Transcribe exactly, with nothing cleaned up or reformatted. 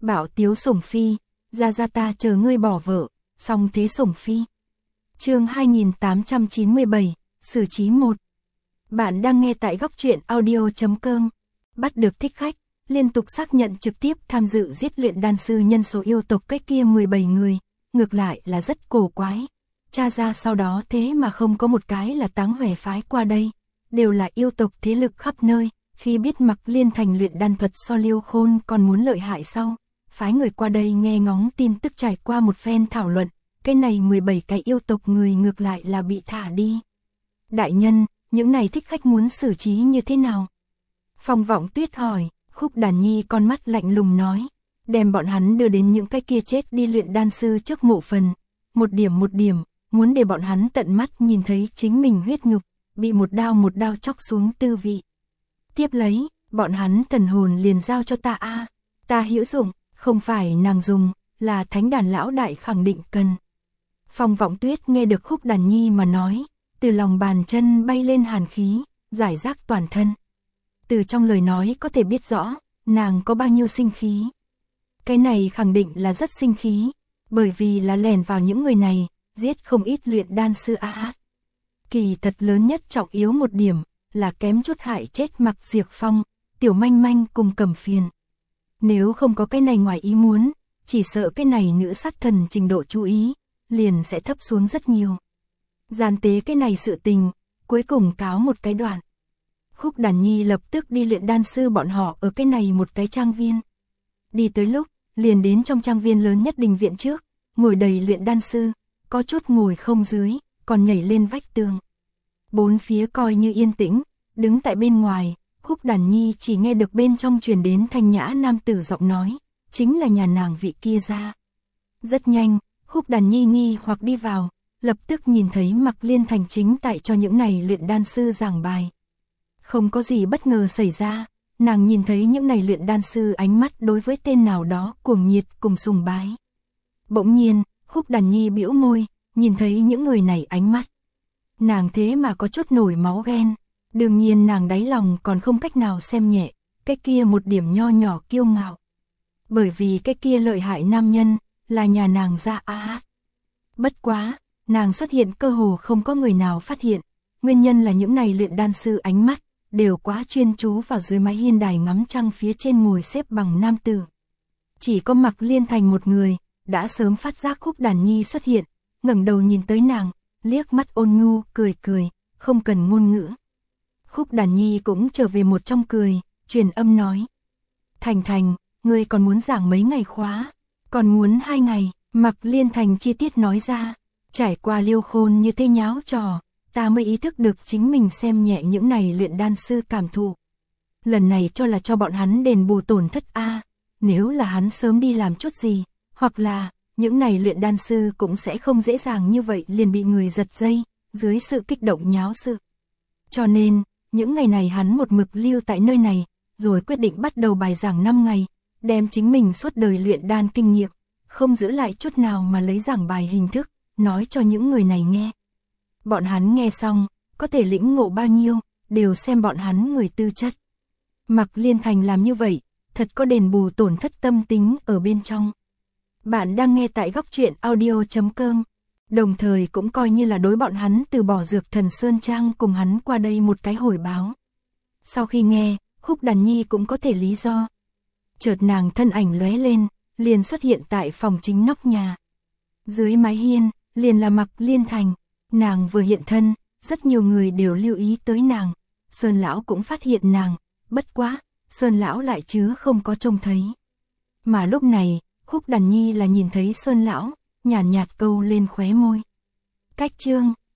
Bảo tiếu sủng phi, ra ra ta chờ ngươi bỏ vợ, song thế sủng phi. Chương hai nghìn tám trăm chín mươi bảy, xử trí một. Bạn đang nghe tại góc truyện audio chấm com. Bắt được thích khách, liên tục xác nhận trực tiếp tham dự giết luyện đan sư nhân số yêu tộc cách kia mười bảy người, ngược lại là rất cổ quái. Tra ra sau đó thế mà không có một cái là Táng Hòe phái qua đây, đều là yêu tộc thế lực khắp nơi. Khi biết Mặc Liên Thành luyện đan thuật so Liêu Khôn còn muốn lợi hại sau, phái người qua đây nghe ngóng tin tức, trải qua một phen thảo luận, cái này mười bảy cái yêu tộc người ngược lại là bị thả đi. Đại nhân, những này thích khách muốn xử trí như thế nào? Phong Vọng Tuyết hỏi. Khúc Đàn Nhi con mắt lạnh lùng nói, đem bọn hắn đưa đến những cái kia chết đi luyện đan sư trước mộ phần, một điểm một điểm, muốn để bọn hắn tận mắt nhìn thấy chính mình huyết nhục, bị một đao một đao chóc xuống tư vị. Tiếp lấy, bọn hắn thần hồn liền giao cho ta a, à, ta hữu dụng, không phải nàng dùng, là Thánh Đàn lão đại khẳng định cần. Phong Vọng Tuyết nghe được Khúc Đàn Nhi mà nói, từ lòng bàn chân bay lên hàn khí, giải rác toàn thân. Từ trong lời nói có thể biết rõ, nàng có bao nhiêu sinh khí. Cái này khẳng định là rất sinh khí, bởi vì là lèn vào những người này, giết không ít luyện đan sư a. À. Kỳ thật lớn nhất trọng yếu một điểm, là kém chút hại chết Mặc Diệp Phong, Tiểu Manh Manh cùng Cẩm Phiền. Nếu không có cái này ngoài ý muốn, chỉ sợ cái này nữ sát thần trình độ chú ý, liền sẽ thấp xuống rất nhiều. Gian tế cái này sự tình, cuối cùng cáo một cái đoạn. Khúc Đàn Nhi lập tức đi luyện đan sư bọn họ ở cái này một cái trang viên. Đi tới lúc, liền đến trong trang viên lớn nhất đình viện trước, ngồi đầy luyện đan sư, có chút ngồi không dưới, còn nhảy lên vách tường. Bốn phía coi như yên tĩnh, đứng tại bên ngoài, Khúc Đàn Nhi chỉ nghe được bên trong truyền đến thanh nhã nam tử giọng nói, chính là nhà nàng vị kia ra. Rất nhanh, Khúc Đàn Nhi nghi hoặc đi vào, lập tức nhìn thấy Mặc Liên Thành chính tại cho những này luyện đan sư giảng bài. Không có gì bất ngờ xảy ra, nàng nhìn thấy những này luyện đan sư ánh mắt đối với tên nào đó cuồng nhiệt cùng sùng bái. Bỗng nhiên, Khúc Đàn Nhi bĩu môi, nhìn thấy những người này ánh mắt. Nàng thế mà có chút nổi máu ghen, đương nhiên nàng đáy lòng còn không cách nào xem nhẹ, cái kia một điểm nho nhỏ kiêu ngạo. Bởi vì cái kia lợi hại nam nhân, là nhà nàng ra a. À. Bất quá, nàng xuất hiện cơ hồ không có người nào phát hiện, nguyên nhân là những này luyện đan sư ánh mắt, đều quá chuyên chú vào dưới mái hiên đài ngắm trăng phía trên ngồi xếp bằng nam tử. Chỉ có Mặc Liên Thành một người, đã sớm phát giác Khúc Đàn Nhi xuất hiện, ngẩng đầu nhìn tới nàng, liếc mắt ôn nhu, cười cười, không cần ngôn ngữ. Khúc Đàn Nhi cũng trở về một trong cười, truyền âm nói. Thành Thành, ngươi còn muốn giảng mấy ngày khóa, còn muốn hai ngày, Mặc Liên Thành chi tiết nói ra, trải qua Liêu Khôn như thế nháo trò, ta mới ý thức được chính mình xem nhẹ những này luyện đan sư cảm thụ. Lần này cho là cho bọn hắn đền bù tổn thất a, à, nếu là hắn sớm đi làm chút gì, hoặc là những này luyện đan sư cũng sẽ không dễ dàng như vậy liền bị người giật dây, dưới sự kích động nháo sự. Cho nên, những ngày này hắn một mực lưu tại nơi này, rồi quyết định bắt đầu bài giảng năm ngày, đem chính mình suốt đời luyện đan kinh nghiệm, không giữ lại chút nào mà lấy giảng bài hình thức, nói cho những người này nghe. Bọn hắn nghe xong, có thể lĩnh ngộ bao nhiêu, đều xem bọn hắn người tư chất. Mặc Liên Thành làm như vậy, thật có đền bù tổn thất tâm tính ở bên trong. Bạn đang nghe tại góc truyện audio chấm com, đồng thời cũng coi như là đối bọn hắn từ bỏ Dược Thần Sơn Trang cùng hắn qua đây một cái hồi báo. Sau khi nghe, Khúc Đàn Nhi cũng có thể lý do. Chợt nàng thân ảnh lóe lên, liền xuất hiện tại phòng chính nóc nhà. Dưới mái hiên, liền là Mặc Liên Thành. Nàng vừa hiện thân, rất nhiều người đều lưu ý tới nàng. Sơn lão cũng phát hiện nàng, bất quá, Sơn lão lại chứ không có trông thấy. Mà lúc này, Khúc Đàn Nhi là nhìn thấy Sơn lão, nhàn nhạt, nhạt câu lên khóe môi. Cách chương